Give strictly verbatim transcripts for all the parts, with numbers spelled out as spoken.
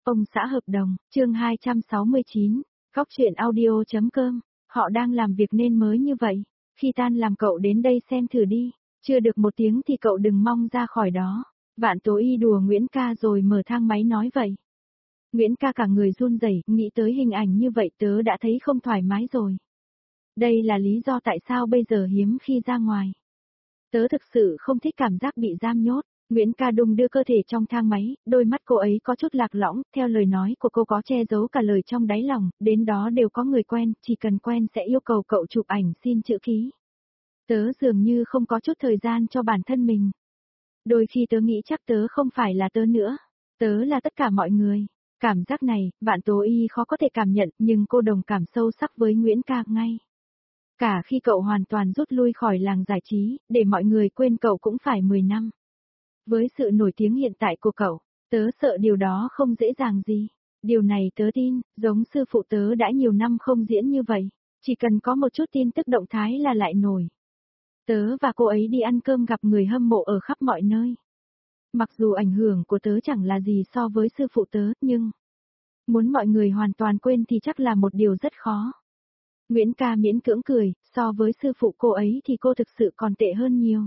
Ông xã hợp đồng, chương hai trăm sáu mươi chín, góc truyện audio.com, họ đang làm việc nên mới như vậy, khi tan làm cậu đến đây xem thử đi, chưa được một tiếng thì cậu đừng mong ra khỏi đó. Vạn Tố Y đùa Nguyễn ca rồi mở thang máy nói vậy. Nguyễn ca cả người run rẩy, nghĩ tới hình ảnh như vậy tớ đã thấy không thoải mái rồi. Đây là lý do tại sao bây giờ hiếm khi ra ngoài. Tớ thực sự không thích cảm giác bị giam nhốt. Nguyễn ca đung đưa cơ thể trong thang máy, đôi mắt cô ấy có chút lạc lõng, theo lời nói của cô có che giấu cả lời trong đáy lòng, đến đó đều có người quen, chỉ cần quen sẽ yêu cầu cậu chụp ảnh xin chữ ký. Tớ dường như không có chút thời gian cho bản thân mình. Đôi khi tớ nghĩ chắc tớ không phải là tớ nữa, tớ là tất cả mọi người. Cảm giác này, Vạn Tố Y khó có thể cảm nhận, nhưng cô đồng cảm sâu sắc với Nguyễn ca ngay. Cả khi cậu hoàn toàn rút lui khỏi làng giải trí, để mọi người quên cậu cũng phải mười năm. Với sự nổi tiếng hiện tại của cậu, tớ sợ điều đó không dễ dàng gì. Điều này tớ tin, giống sư phụ tớ đã nhiều năm không diễn như vậy. Chỉ cần có một chút tin tức động thái là lại nổi. Tớ và cô ấy đi ăn cơm gặp người hâm mộ ở khắp mọi nơi. Mặc dù ảnh hưởng của tớ chẳng là gì so với sư phụ tớ, nhưng muốn mọi người hoàn toàn quên thì chắc là một điều rất khó. Nguyễn ca miễn cưỡng cười, so với sư phụ cô ấy thì cô thực sự còn tệ hơn nhiều.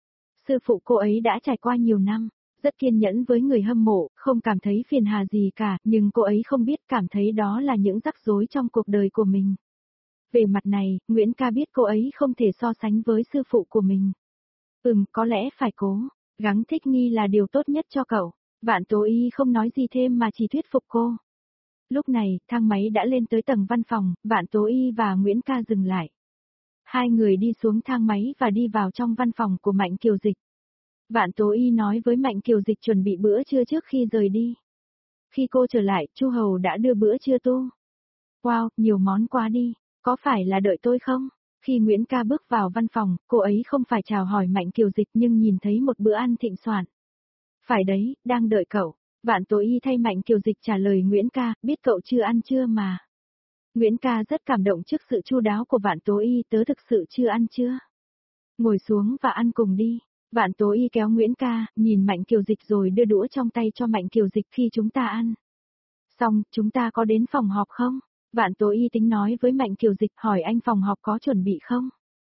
Sư phụ cô ấy đã trải qua nhiều năm, rất kiên nhẫn với người hâm mộ, không cảm thấy phiền hà gì cả, nhưng cô ấy không biết cảm thấy đó là những rắc rối trong cuộc đời của mình. Về mặt này, Nguyễn ca biết cô ấy không thể so sánh với sư phụ của mình. Ừm, có lẽ phải cố, gắng thích nghi là điều tốt nhất cho cậu. Vạn Tố Y không nói gì thêm mà chỉ thuyết phục cô. Lúc này, thang máy đã lên tới tầng văn phòng, Vạn Tố Y và Nguyễn ca dừng lại. Hai người đi xuống thang máy và đi vào trong văn phòng của Mạnh Kiều Dịch. Vạn Tố Y nói với Mạnh Kiều Dịch chuẩn bị bữa trưa trước khi rời đi. Khi cô trở lại, Chu Hầu đã đưa bữa trưa tu. Wow, nhiều món quá đi, có phải là đợi tôi không? Khi Nguyễn ca bước vào văn phòng, cô ấy không phải chào hỏi Mạnh Kiều Dịch nhưng nhìn thấy một bữa ăn thịnh soạn. Phải đấy, đang đợi cậu. Vạn Tố Y thay Mạnh Kiều Dịch trả lời Nguyễn ca, biết cậu chưa ăn chưa mà. Nguyễn ca rất cảm động trước sự chu đáo của Vạn Tố Y, tớ thực sự chưa ăn chưa. Ngồi xuống và ăn cùng đi. Vạn Tố Y kéo Nguyễn ca, nhìn Mạnh Kiều Dịch rồi đưa đũa trong tay cho Mạnh Kiều Dịch khi chúng ta ăn. Xong, chúng ta có đến phòng họp không? Vạn Tố Y tính nói với Mạnh Kiều Dịch hỏi anh phòng họp có chuẩn bị không?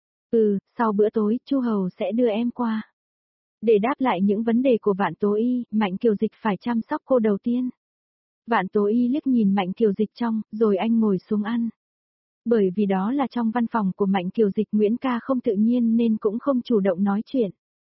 Ừ, sau bữa tối, Chu Hầu sẽ đưa em qua. Để đáp lại những vấn đề của Vạn Tố Y, Mạnh Kiều Dịch phải chăm sóc cô đầu tiên. Vạn Tố Y liếc nhìn Mạnh Kiều Dịch trong, rồi anh ngồi xuống ăn. Bởi vì đó là trong văn phòng của Mạnh Kiều Dịch, Nguyễn ca không tự nhiên nên cũng không chủ động nói chuyện.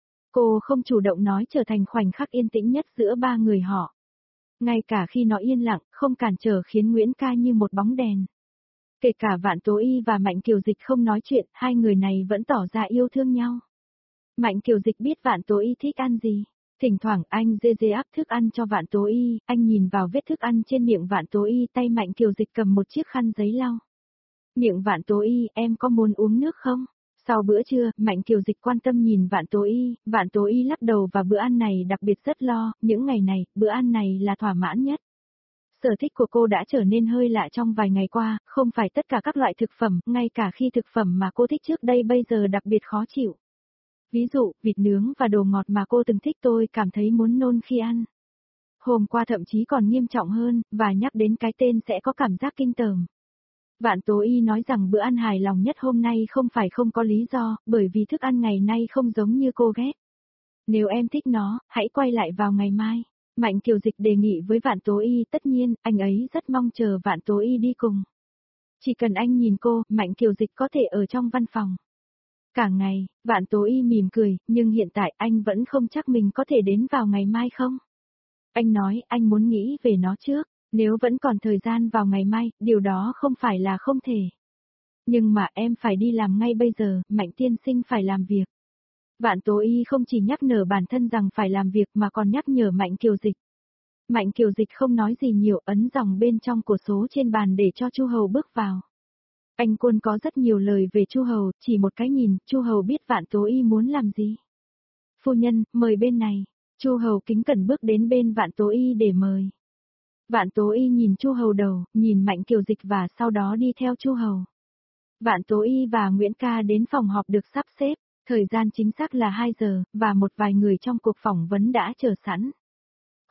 Cô không chủ động nói trở thành khoảnh khắc yên tĩnh nhất giữa ba người họ. Ngay cả khi nó yên lặng, không cản trở khiến Nguyễn ca như một bóng đèn. Kể cả Vạn Tố Y và Mạnh Kiều Dịch không nói chuyện, hai người này vẫn tỏ ra yêu thương nhau. Mạnh Kiều Dịch biết Vạn Tố Y thích ăn gì. Thỉnh thoảng anh dê dê áp thức ăn cho Vạn Tố Y, anh nhìn vào vết thức ăn trên miệng Vạn Tố Y, tay Mạnh Kiều Dịch cầm một chiếc khăn giấy lau. Miệng Vạn Tố Y, em có muốn uống nước không? Sau bữa trưa, Mạnh Kiều Dịch quan tâm nhìn Vạn Tố Y, Vạn Tố Y lắc đầu và bữa ăn này đặc biệt rất lo, những ngày này, bữa ăn này là thỏa mãn nhất. Sở thích của cô đã trở nên hơi lạ trong vài ngày qua, không phải tất cả các loại thực phẩm, ngay cả khi thực phẩm mà cô thích trước đây bây giờ đặc biệt khó chịu. Ví dụ, vịt nướng và đồ ngọt mà cô từng thích tôi cảm thấy muốn nôn khi ăn. Hôm qua thậm chí còn nghiêm trọng hơn, và nhắc đến cái tên sẽ có cảm giác kinh tởm. Vạn Tố Y nói rằng bữa ăn hài lòng nhất hôm nay không phải không có lý do, bởi vì thức ăn ngày nay không giống như cô ghét. Nếu em thích nó, hãy quay lại vào ngày mai. Mạnh Kiều Dịch đề nghị với Vạn Tố Y, tất nhiên, anh ấy rất mong chờ Vạn Tố Y đi cùng. Chỉ cần anh nhìn cô, Mạnh Kiều Dịch có thể ở trong văn phòng. Cả ngày, Vạn Tố Y mỉm cười, nhưng hiện tại anh vẫn không chắc mình có thể đến vào ngày mai không. Anh nói anh muốn nghĩ về nó trước, nếu vẫn còn thời gian vào ngày mai, điều đó không phải là không thể. Nhưng mà em phải đi làm ngay bây giờ, Mạnh tiên sinh phải làm việc. Vạn Tố Y không chỉ nhắc nhở bản thân rằng phải làm việc mà còn nhắc nhở Mạnh Kiều Dịch. Mạnh Kiều Dịch không nói gì nhiều, ấn dòng bên trong cổ số trên bàn để cho Chu Hầu bước vào. Anh Quân có rất nhiều lời về Chu Hầu, chỉ một cái nhìn, Chu Hầu biết Vạn Tố Y muốn làm gì. Phu nhân, mời bên này. Chu Hầu kính cẩn bước đến bên Vạn Tố Y để mời. Vạn Tố Y nhìn Chu Hầu đầu, nhìn Mạnh Kiều Dịch và sau đó đi theo Chu Hầu. Vạn Tố Y và Nguyễn ca đến phòng họp được sắp xếp, thời gian chính xác là hai giờ, và một vài người trong cuộc phỏng vấn đã chờ sẵn.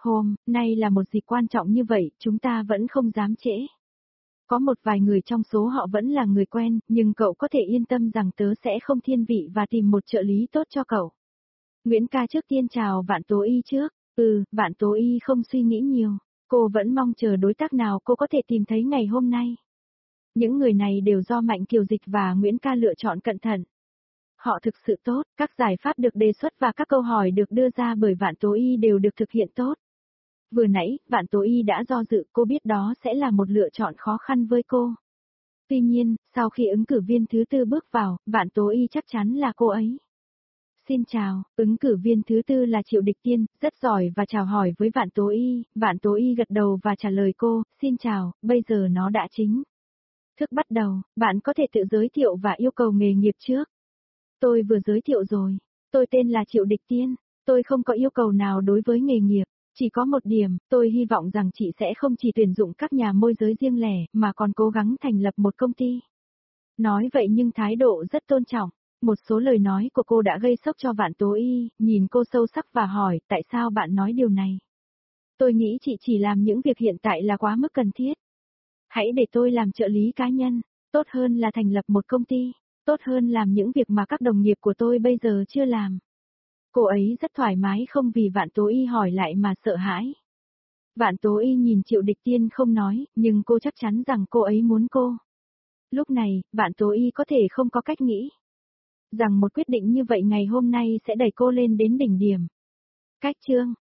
Hôm nay là một dịp quan trọng như vậy, chúng ta vẫn không dám trễ. Có một vài người trong số họ vẫn là người quen, nhưng cậu có thể yên tâm rằng tớ sẽ không thiên vị và tìm một trợ lý tốt cho cậu. Nguyễn ca trước tiên chào Vạn Tố Y trước. Ừ, Vạn Tố Y không suy nghĩ nhiều. Cô vẫn mong chờ đối tác nào cô có thể tìm thấy ngày hôm nay. Những người này đều do Mạnh Kiều Dịch và Nguyễn ca lựa chọn cẩn thận. Họ thực sự tốt, các giải pháp được đề xuất và các câu hỏi được đưa ra bởi Vạn Tố Y đều được thực hiện tốt. Vừa nãy, Vạn Tố Y đã do dự, cô biết đó sẽ là một lựa chọn khó khăn với cô. Tuy nhiên, sau khi ứng cử viên thứ tư bước vào, Vạn Tố Y chắc chắn là cô ấy. Xin chào, ứng cử viên thứ tư là Triệu Địch Tiên, rất giỏi và chào hỏi với Vạn Tố Y. Vạn Tố Y gật đầu và trả lời cô, xin chào, bây giờ nó đã chính thức bắt đầu, bạn có thể tự giới thiệu và yêu cầu nghề nghiệp trước. Tôi vừa giới thiệu rồi, tôi tên là Triệu Địch Tiên, tôi không có yêu cầu nào đối với nghề nghiệp. Chỉ có một điểm, tôi hy vọng rằng chị sẽ không chỉ tuyển dụng các nhà môi giới riêng lẻ, mà còn cố gắng thành lập một công ty. Nói vậy nhưng thái độ rất tôn trọng. Một số lời nói của cô đã gây sốc cho Vạn Tố Y, nhìn cô sâu sắc và hỏi, tại sao bạn nói điều này? Tôi nghĩ chị chỉ làm những việc hiện tại là quá mức cần thiết. Hãy để tôi làm trợ lý cá nhân, tốt hơn là thành lập một công ty, tốt hơn làm những việc mà các đồng nghiệp của tôi bây giờ chưa làm. Cô ấy rất thoải mái không vì Vạn Tố Y hỏi lại mà sợ hãi. Vạn Tố Y nhìn Triệu Địch Tiên không nói, nhưng cô chắc chắn rằng cô ấy muốn cô. Lúc này, Vạn Tố Y có thể không có cách nghĩ rằng một quyết định như vậy ngày hôm nay sẽ đẩy cô lên đến đỉnh điểm. Cách chương